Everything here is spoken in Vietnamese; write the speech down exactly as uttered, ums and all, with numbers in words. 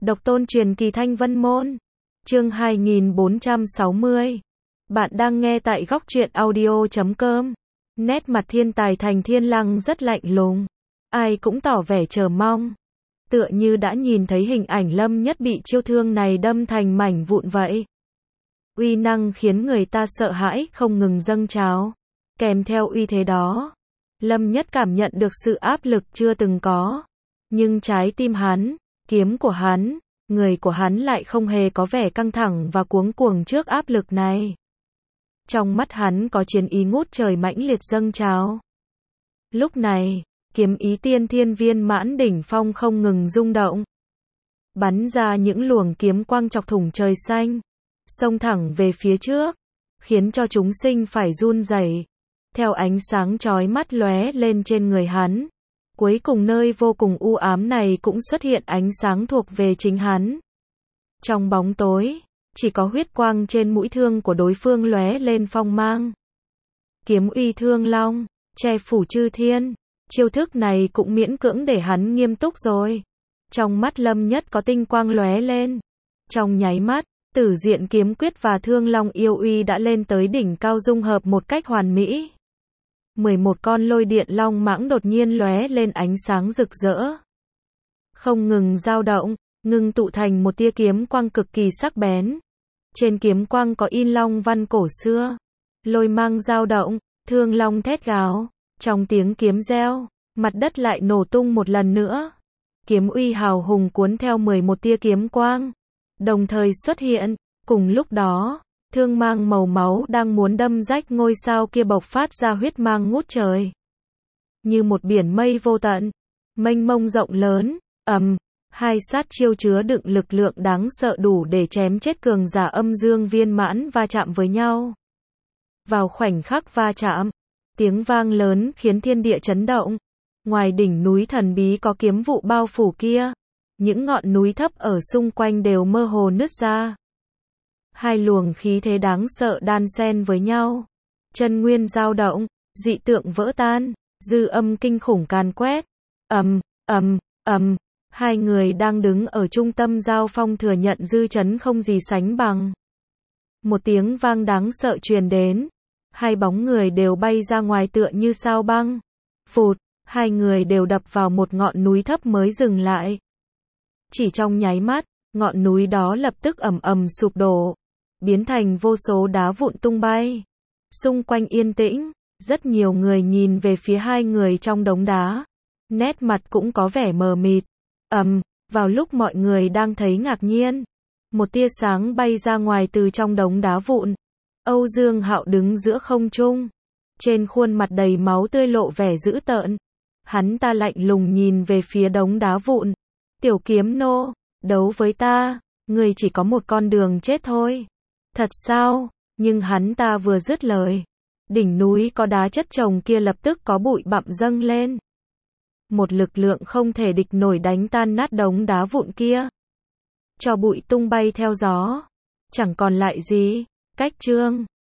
Độc tôn truyền kỳ Thanh Vân Môn. Chương hai nghìn bốn trăm sáu mươi. Bạn đang nghe tại góc truyện audio chấm com. Nét mặt thiên tài Thành Thiên Lăng rất lạnh lùng. Ai cũng tỏ vẻ chờ mong. Tựa như đã nhìn thấy hình ảnh Lâm Nhất bị chiêu thương này đâm thành mảnh vụn vậy. Uy năng khiến người ta sợ hãi không ngừng dâng trào. Kèm theo uy thế đó, Lâm Nhất cảm nhận được sự áp lực chưa từng có. Nhưng trái tim hắn, kiếm của hắn, người của hắn lại không hề có vẻ căng thẳng và cuống cuồng trước áp lực này. Trong mắt hắn có chiến ý ngút trời mãnh liệt dâng trào. Lúc này, kiếm ý tiên thiên viên mãn đỉnh phong không ngừng rung động. Bắn ra những luồng kiếm quang chọc thủng trời xanh, xông thẳng về phía trước, khiến cho chúng sinh phải run rẩy. Theo ánh sáng chói mắt lóe lên trên người hắn, cuối cùng nơi vô cùng u ám này cũng xuất hiện ánh sáng thuộc về chính hắn. Trong bóng tối, chỉ có huyết quang trên mũi thương của đối phương lóe lên phong mang. Kiếm uy thương long, che phủ chư thiên. Chiêu thức này cũng miễn cưỡng để hắn nghiêm túc rồi. Trong mắt Lâm Nhất có tinh quang lóe lên. Trong nháy mắt, Tử Diện kiếm quyết và Thương Long yêu uy đã lên tới đỉnh cao dung hợp một cách hoàn mỹ. mười một con lôi điện long mãng đột nhiên lóe lên ánh sáng rực rỡ. Không ngừng dao động, ngưng tụ thành một tia kiếm quang cực kỳ sắc bén. Trên kiếm quang có in long văn cổ xưa. Lôi mang dao động, thương long thét gào. Trong tiếng kiếm reo, mặt đất lại nổ tung một lần nữa. Kiếm uy hào hùng cuốn theo mười một tia kiếm quang, đồng thời xuất hiện. Cùng lúc đó, thương mang màu máu đang muốn đâm rách ngôi sao kia bộc phát ra huyết mang ngút trời. Như một biển mây vô tận, mênh mông rộng lớn, ầm, hai sát chiêu chứa đựng lực lượng đáng sợ đủ để chém chết cường giả âm dương viên mãn va chạm với nhau. Vào khoảnh khắc va chạm, tiếng vang lớn khiến thiên địa chấn động. Ngoài đỉnh núi thần bí có kiếm vụ bao phủ kia, những ngọn núi thấp ở xung quanh đều mơ hồ nứt ra. Hai luồng khí thế đáng sợ đan xen với nhau. Chân nguyên dao động, dị tượng vỡ tan, dư âm kinh khủng càn quét. Ầm, ầm, ầm, hai người đang đứng ở trung tâm giao phong thừa nhận dư chấn không gì sánh bằng. Một tiếng vang đáng sợ truyền đến. Hai bóng người đều bay ra ngoài tựa như sao băng. Phụt, hai người đều đập vào một ngọn núi thấp mới dừng lại. Chỉ trong nháy mắt, ngọn núi đó lập tức ầm ầm sụp đổ, biến thành vô số đá vụn tung bay. Xung quanh yên tĩnh, rất nhiều người nhìn về phía hai người trong đống đá. Nét mặt cũng có vẻ mờ mịt. Ầm, vào lúc mọi người đang thấy ngạc nhiên, một tia sáng bay ra ngoài từ trong đống đá vụn. Âu Dương Hạo đứng giữa không trung, trên khuôn mặt đầy máu tươi lộ vẻ dữ tợn. Hắn ta lạnh lùng nhìn về phía đống đá vụn. Tiểu kiếm nô, đấu với ta, ngươi chỉ có một con đường chết thôi. Thật sao? Nhưng hắn ta vừa dứt lời, đỉnh núi có đá chất chồng kia lập tức có bụi bặm dâng lên. Một lực lượng không thể địch nổi đánh tan nát đống đá vụn kia. Cho bụi tung bay theo gió, chẳng còn lại gì. Cách chương